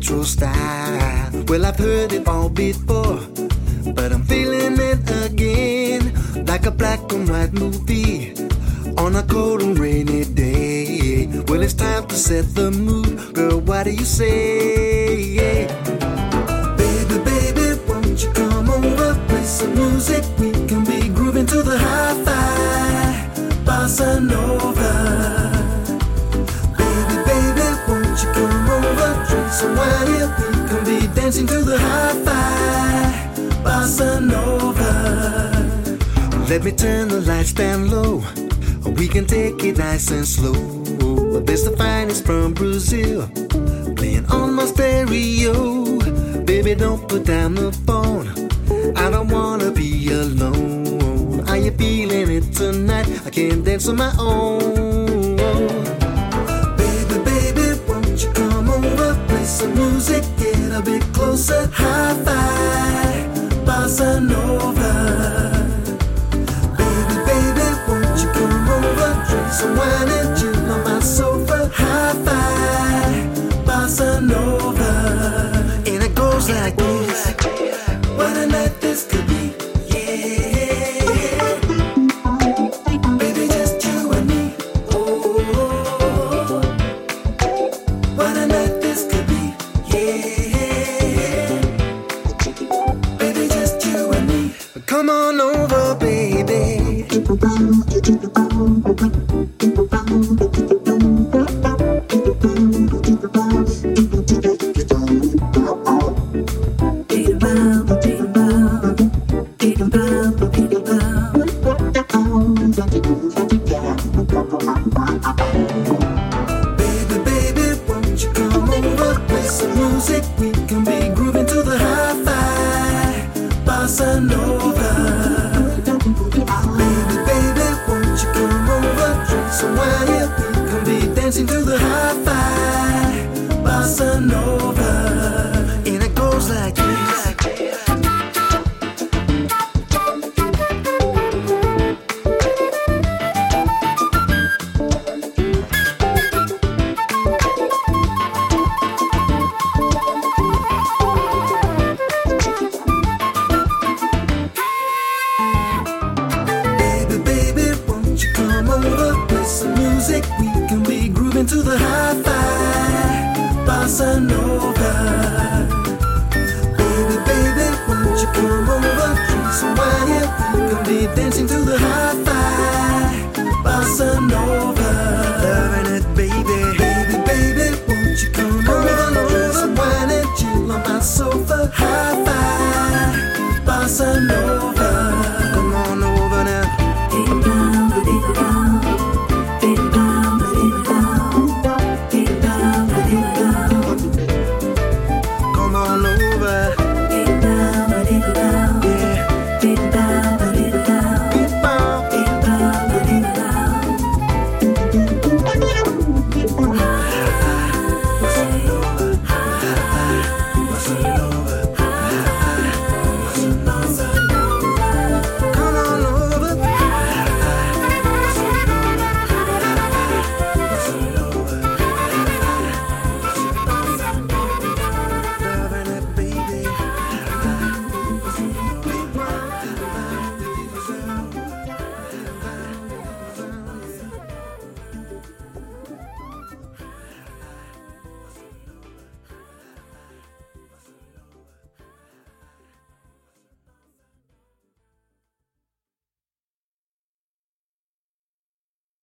retro style. Well, I've heard it all before, but I'm feeling it again, like a black and white movie on a cold and rainy day. Well, it's time to set the mood. Girl, what do you say? Baby, baby, won't you come over, play some music? We can be grooving to the hi-fi bossa nova. Baby, baby, won't you come over, drink some wine here? We can be dancing to the hi-fi bossa nova. Let me turn the lights down low, we can take it nice and slow. There's the finest from Brazil playing on my stereo. Baby, don't put down the phone, I don't wanna be alone. Are you feeling it tonight? I can't dance on my own. Baby, baby, won't you come over, play some music, get a bit closer. Hi-fi bossa nova. Baby, baby, won't you come over, drink some wine and chill on my sofa. Hi-fi bossa nova. And it goes like this. What a night this could be, yeah. Baby, just you and me. Oh, what a night this could be, yeah. Baby, just you and me. Come on over, baby. Baby, baby, won't you come over, play some music? We can be grooving to the hi-fi bossa nova. Baby, baby, won't you come over, drink some wine here? We can be dancing to the hi-fi bossa nova. And it goes like this.